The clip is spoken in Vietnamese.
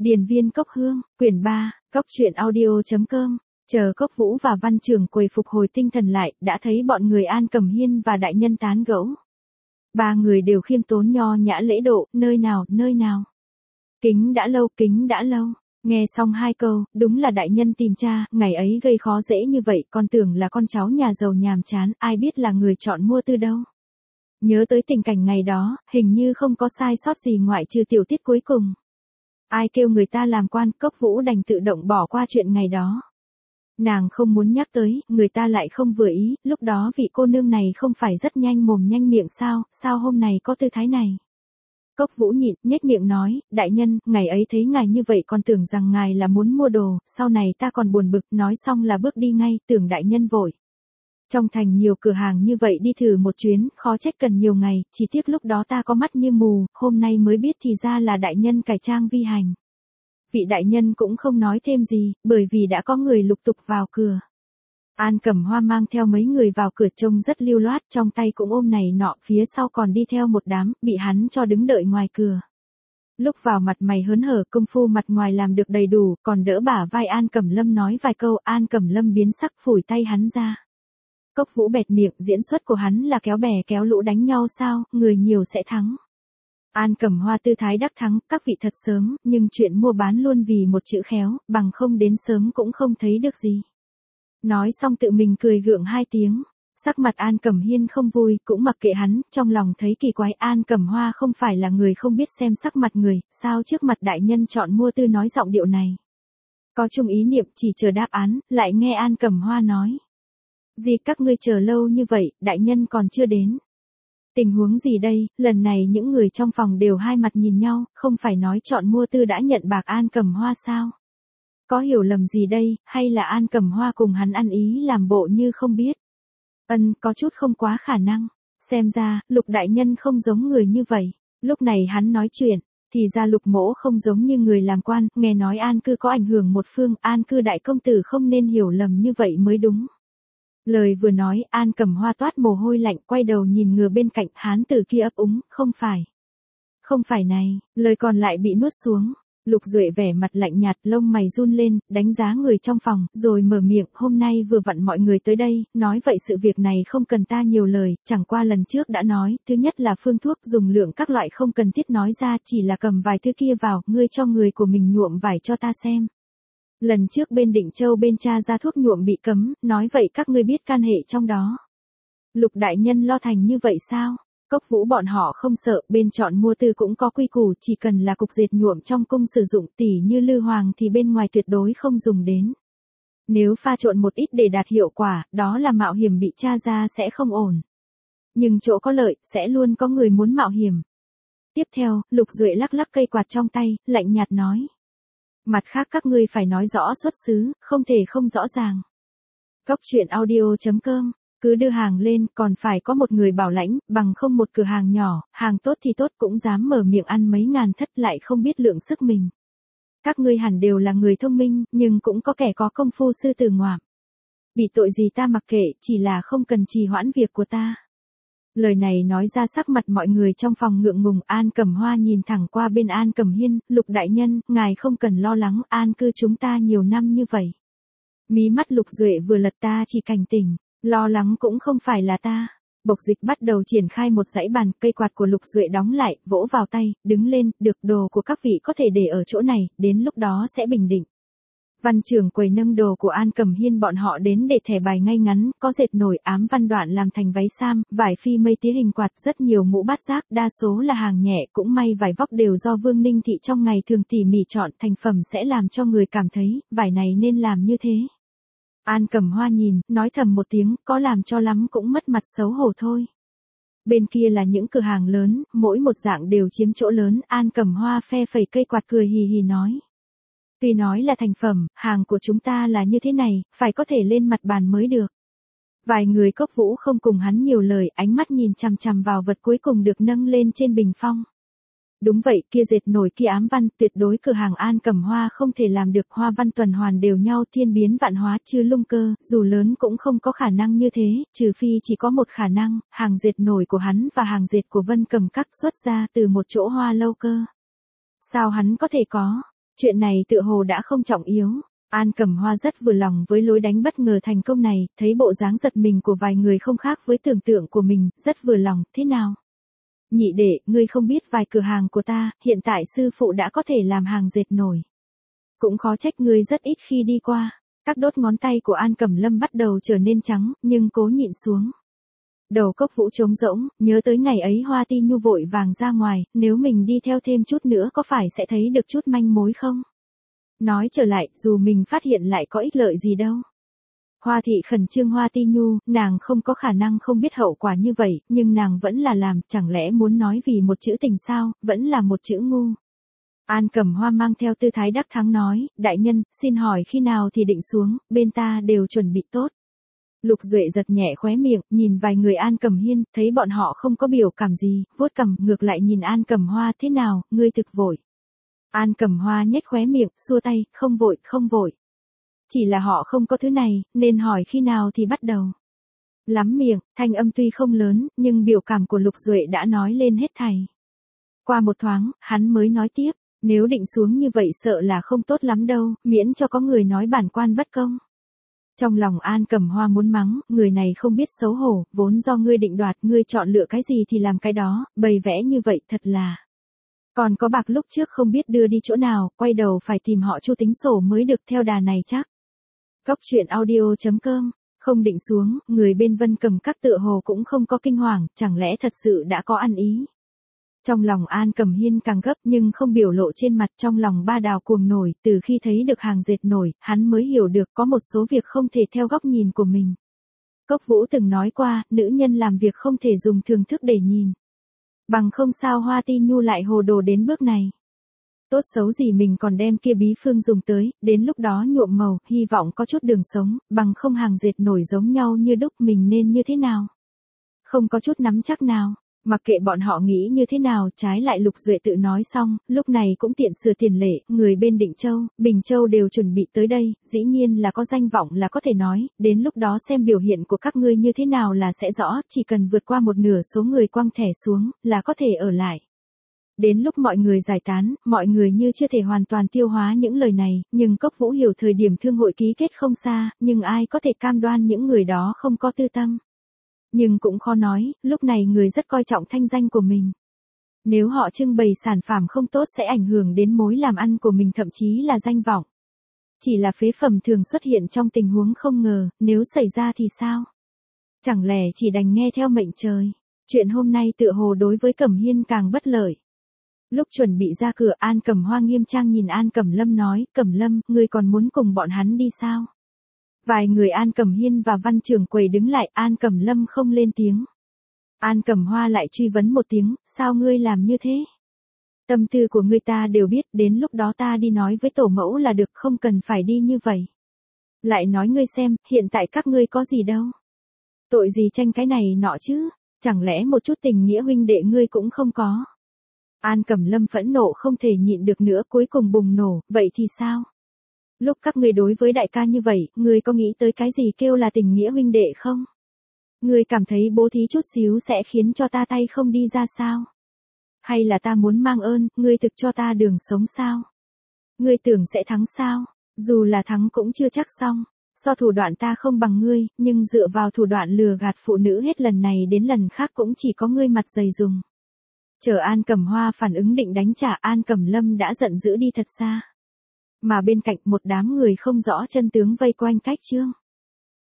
Điền viên Cốc Hương, quyển 3, Cốc truyện audio.com. Chờ Cốc Vũ và Văn Trường Quầy phục hồi tinh thần lại, đã thấy bọn người An Cẩm Hiên và đại nhân tán gẫu. Ba người đều khiêm tốn nho nhã lễ độ, nơi nào. Kính đã lâu. Nghe xong hai câu, đúng là đại nhân tìm cha, ngày ấy gây khó dễ như vậy, con tưởng là con cháu nhà giàu nhàm chán, ai biết là người chọn mua tư đâu. Nhớ tới tình cảnh ngày đó, hình như không có sai sót gì ngoại trừ tiểu tiết cuối cùng. Ai kêu người ta làm quan, Cốc Vũ đành tự động bỏ qua chuyện ngày đó. Nàng không muốn nhắc tới, người ta lại không vừa ý, lúc đó vị cô nương này không phải rất nhanh mồm nhanh miệng sao hôm nay có tư thái này. Cốc Vũ nhịn, nhếch miệng nói, đại nhân, ngày ấy thấy ngài như vậy còn tưởng rằng ngài là muốn mua đồ, sau này ta còn buồn bực, nói xong là bước đi ngay, tưởng đại nhân vội. Trong thành nhiều cửa hàng như vậy đi thử một chuyến, khó trách cần nhiều ngày, chỉ tiếc lúc đó ta có mắt như mù, hôm nay mới biết thì ra là đại nhân cải trang vi hành. Vị đại nhân cũng không nói thêm gì, bởi vì đã có người lục tục vào cửa. An Cẩm Hoa mang theo mấy người vào cửa trông rất lưu loát, trong tay cũng ôm này nọ, phía sau còn đi theo một đám, bị hắn cho đứng đợi ngoài cửa. Lúc vào mặt mày hớn hở, công phu mặt ngoài làm được đầy đủ, còn đỡ bả vai An Cẩm Lâm nói vài câu, An Cẩm Lâm biến sắc phủi tay hắn ra. Cốc Vũ bẹt miệng, diễn xuất của hắn là kéo bè kéo lũ đánh nhau sao, người nhiều sẽ thắng. An Cẩm Hoa tư thái đắc thắng, các vị thật sớm, nhưng chuyện mua bán luôn vì một chữ khéo, bằng không đến sớm cũng không thấy được gì. Nói xong tự mình cười gượng hai tiếng, sắc mặt An Cẩm Hiên không vui, cũng mặc kệ hắn, trong lòng thấy kỳ quái, An Cẩm Hoa không phải là người không biết xem sắc mặt người, sao trước mặt đại nhân chọn mua tư nói giọng điệu này. Có chung ý niệm chỉ chờ đáp án, lại nghe An Cẩm Hoa nói. Gì các ngươi chờ lâu như vậy, đại nhân còn chưa đến. Tình huống gì đây, lần này những người trong phòng đều hai mặt nhìn nhau, không phải nói chọn mua tư đã nhận bạc An Cẩm Hoa sao? Có hiểu lầm gì đây, hay là An Cẩm Hoa cùng hắn ăn ý làm bộ như không biết? Có chút không quá khả năng. Xem ra, Lục đại nhân không giống người như vậy. Lúc này hắn nói chuyện, thì ra Lục mỗ không giống như người làm quan, nghe nói An cư có ảnh hưởng một phương, An cư đại công tử không nên hiểu lầm như vậy mới đúng. Lời vừa nói, An Cẩm Hoa toát mồ hôi lạnh, quay đầu nhìn ngừa bên cạnh, hán tử kia ấp úng, không phải này, lời còn lại bị nuốt xuống. Lục Duệ vẻ mặt lạnh nhạt, lông mày run lên, đánh giá người trong phòng, rồi mở miệng, hôm nay vừa vặn mọi người tới đây, nói vậy sự việc này không cần ta nhiều lời, chẳng qua lần trước đã nói, thứ nhất là phương thuốc dùng lượng các loại không cần thiết nói ra, chỉ là cầm vài thứ kia vào, ngươi cho người của mình nhuộm vải cho ta xem. Lần trước bên Định Châu bên cha ra thuốc nhuộm bị cấm, nói vậy các ngươi biết can hệ trong đó. Lục đại nhân lo thành như vậy sao? Cốc Vũ bọn họ không sợ, bên chọn mua tư cũng có quy củ, chỉ cần là cục dệt nhuộm trong cung sử dụng tỉ như lư hoàng thì bên ngoài tuyệt đối không dùng đến. Nếu pha trộn một ít để đạt hiệu quả, đó là mạo hiểm bị tra ra sẽ không ổn. Nhưng chỗ có lợi, sẽ luôn có người muốn mạo hiểm. Tiếp theo, Lục Duệ lắc lắc cây quạt trong tay, lạnh nhạt nói. Mặt khác các ngươi phải nói rõ xuất xứ, không thể không rõ ràng. Cốc truyện audio.com. Cứ đưa hàng lên, còn phải có một người bảo lãnh, bằng không một cửa hàng nhỏ, hàng tốt thì tốt cũng dám mở miệng ăn mấy ngàn thất lại không biết lượng sức mình. Các ngươi hẳn đều là người thông minh, nhưng cũng có kẻ có công phu sư tử ngoạm. Bị tội gì ta mặc kệ, chỉ là không cần trì hoãn việc của ta. Lời này nói ra sắc mặt mọi người trong phòng ngượng ngùng, An Cẩm Hoa nhìn thẳng qua bên An Cẩm Hiên, Lục đại nhân, ngài không cần lo lắng, an cư chúng ta nhiều năm như vậy. Mí mắt Lục Duệ vừa lật, ta chỉ cảnh tỉnh. Lo lắng cũng không phải là ta. Bộc Dịch bắt đầu triển khai một dãy bàn, cây quạt của Lục Duệ đóng lại, vỗ vào tay, đứng lên, được, đồ của các vị có thể để ở chỗ này, đến lúc đó sẽ bình định. Văn Trường Quầy nâng đồ của An Cẩm Hiên bọn họ đến để thẻ bài ngay ngắn, có dệt nổi ám văn đoạn làm thành váy sam, vải phi mây tía hình quạt, rất nhiều mũ bát giác, đa số là hàng nhẹ, cũng may vải vóc đều do Vương Ninh Thị trong ngày thường tỉ mỉ chọn, thành phẩm sẽ làm cho người cảm thấy, vải này nên làm như thế. An Cẩm Hoa nhìn, nói thầm một tiếng, có làm cho lắm cũng mất mặt xấu hổ thôi. Bên kia là những cửa hàng lớn, mỗi một dạng đều chiếm chỗ lớn, An Cẩm Hoa phe phẩy cây quạt cười hì hì nói. Tuy nói là thành phẩm, hàng của chúng ta là như thế này, phải có thể lên mặt bàn mới được. Vài người Cốc Vũ không cùng hắn nhiều lời, ánh mắt nhìn chằm chằm vào vật cuối cùng được nâng lên trên bình phong. Đúng vậy, kia dệt nổi kia ám văn, tuyệt đối cửa hàng An Cẩm Hoa không thể làm được, hoa văn tuần hoàn đều nhau, thiên biến vạn hóa, chứ lung cơ, dù lớn cũng không có khả năng như thế, trừ phi chỉ có một khả năng, hàng dệt nổi của hắn và hàng dệt của Vân Cầm Các xuất ra từ một chỗ hoa lâu cơ. Sao hắn có thể có? Chuyện này tựa hồ đã không trọng yếu. An Cẩm Hoa rất vừa lòng với lối đánh bất ngờ thành công này, thấy bộ dáng giật mình của vài người không khác với tưởng tượng của mình, rất vừa lòng, thế nào? Nhị đệ, ngươi không biết vài cửa hàng của ta, hiện tại sư phụ đã có thể làm hàng dệt nổi. Cũng khó trách ngươi rất ít khi đi qua. Các đốt ngón tay của An Cẩm Lâm bắt đầu trở nên trắng, nhưng cố nhịn xuống. Đầu Cốc Vũ trống rỗng, nhớ tới ngày ấy Hoa Ti Nhu vội vàng ra ngoài, nếu mình đi theo thêm chút nữa có phải sẽ thấy được chút manh mối không? Nói trở lại, dù mình phát hiện lại có ích lợi gì đâu. Hoa thị khẩn trương Hoa Ti Nhu, nàng không có khả năng không biết hậu quả như vậy, nhưng nàng vẫn là làm, chẳng lẽ muốn nói vì một chữ tình sao, vẫn là một chữ ngu. An Cẩm Hoa mang theo tư thái đắc thắng nói, đại nhân, xin hỏi khi nào thì định xuống, bên ta đều chuẩn bị tốt. Lục Duệ giật nhẹ khóe miệng, nhìn vài người An Cẩm Hiên, thấy bọn họ không có biểu cảm gì, vuốt cằm, ngược lại nhìn An Cẩm Hoa, thế nào, ngươi thực vội. An Cẩm Hoa nhếch khóe miệng, xua tay, không vội, không vội. Chỉ là họ không có thứ này, nên hỏi khi nào thì bắt đầu. Lắm miệng, thanh âm tuy không lớn, nhưng biểu cảm của Lục Duệ đã nói lên hết thảy. Qua một thoáng, hắn mới nói tiếp, nếu định xuống như vậy sợ là không tốt lắm đâu, miễn cho có người nói bản quan bất công. Trong lòng An Cẩm Hoa muốn mắng, người này không biết xấu hổ, vốn do ngươi định đoạt, ngươi chọn lựa cái gì thì làm cái đó, bày vẽ như vậy thật là. Còn có bạc lúc trước không biết đưa đi chỗ nào, quay đầu phải tìm họ Chu tính sổ mới được, theo đà này chắc. Cốc truyện audio.com, không định xuống, người bên Vân Cầm Các tựa hồ cũng không có kinh hoàng, chẳng lẽ thật sự đã có ăn ý. Trong lòng An Cẩm Hiên càng gấp nhưng không biểu lộ trên mặt, trong lòng Ba Đào cuồng nổi, từ khi thấy được hàng dệt nổi, hắn mới hiểu được có một số việc không thể theo góc nhìn của mình. Cốc Vũ từng nói qua, nữ nhân làm việc không thể dùng thường thức để nhìn. Bằng không sao Hoa Ti Nhu lại hồ đồ đến bước này. Tốt xấu gì mình còn đem kia bí phương dùng tới, đến lúc đó nhuộm màu, hy vọng có chút đường sống, bằng không hàng dệt nổi giống nhau như đúc, mình nên như thế nào. Không có chút nắm chắc nào. Mặc kệ bọn họ nghĩ như thế nào, trái lại Lục Duệ tự nói xong, lúc này cũng tiện sửa tiền lệ, người bên Định Châu, Bình Châu đều chuẩn bị tới đây, dĩ nhiên là có danh vọng là có thể nói, đến lúc đó xem biểu hiện của các ngươi như thế nào là sẽ rõ, chỉ cần vượt qua một nửa số người quăng thẻ xuống, là có thể ở lại. Đến lúc mọi người giải tán, mọi người như chưa thể hoàn toàn tiêu hóa những lời này, nhưng Cốc Vũ hiểu thời điểm thương hội ký kết không xa, nhưng ai có thể cam đoan những người đó không có tư tâm. Nhưng cũng khó nói, lúc này người rất coi trọng thanh danh của mình. Nếu họ trưng bày sản phẩm không tốt sẽ ảnh hưởng đến mối làm ăn của mình, thậm chí là danh vọng. Chỉ là phế phẩm thường xuất hiện trong tình huống không ngờ, nếu xảy ra thì sao? Chẳng lẽ chỉ đành nghe theo mệnh trời. Chuyện hôm nay tựa hồ đối với Cẩm Hiên càng bất lợi. Lúc chuẩn bị ra cửa, An Cẩm Hoa nghiêm trang nhìn An Cẩm Lâm nói, Cẩm Lâm, ngươi còn muốn cùng bọn hắn đi sao? Vài người An Cẩm Hiên và Văn Trường Quầy đứng lại, An Cẩm Lâm không lên tiếng. An Cẩm Hoa lại truy vấn một tiếng, sao ngươi làm như thế? Tâm tư của ngươi ta đều biết, đến lúc đó ta đi nói với tổ mẫu là được, không cần phải đi như vậy. Lại nói ngươi xem, hiện tại các ngươi có gì đâu. Tội gì tranh cái này nọ chứ, chẳng lẽ một chút tình nghĩa huynh đệ ngươi cũng không có. An Cẩm Lâm phẫn nộ không thể nhịn được nữa, cuối cùng bùng nổ, vậy thì sao? Lúc các ngươi đối với đại ca như vậy, ngươi có nghĩ tới cái gì kêu là tình nghĩa huynh đệ không? Ngươi cảm thấy bố thí chút xíu sẽ khiến cho ta tay không đi ra sao? Hay là ta muốn mang ơn, ngươi thực cho ta đường sống sao? Ngươi tưởng sẽ thắng sao? Dù là thắng cũng chưa chắc xong. So thủ đoạn ta không bằng ngươi, nhưng dựa vào thủ đoạn lừa gạt phụ nữ hết lần này đến lần khác cũng chỉ có ngươi mặt dày dùng. Chờ An Cẩm Hoa phản ứng định đánh trả, An Cẩm Lâm đã giận dữ đi thật xa. Mà bên cạnh một đám người không rõ chân tướng vây quanh Cách Trương.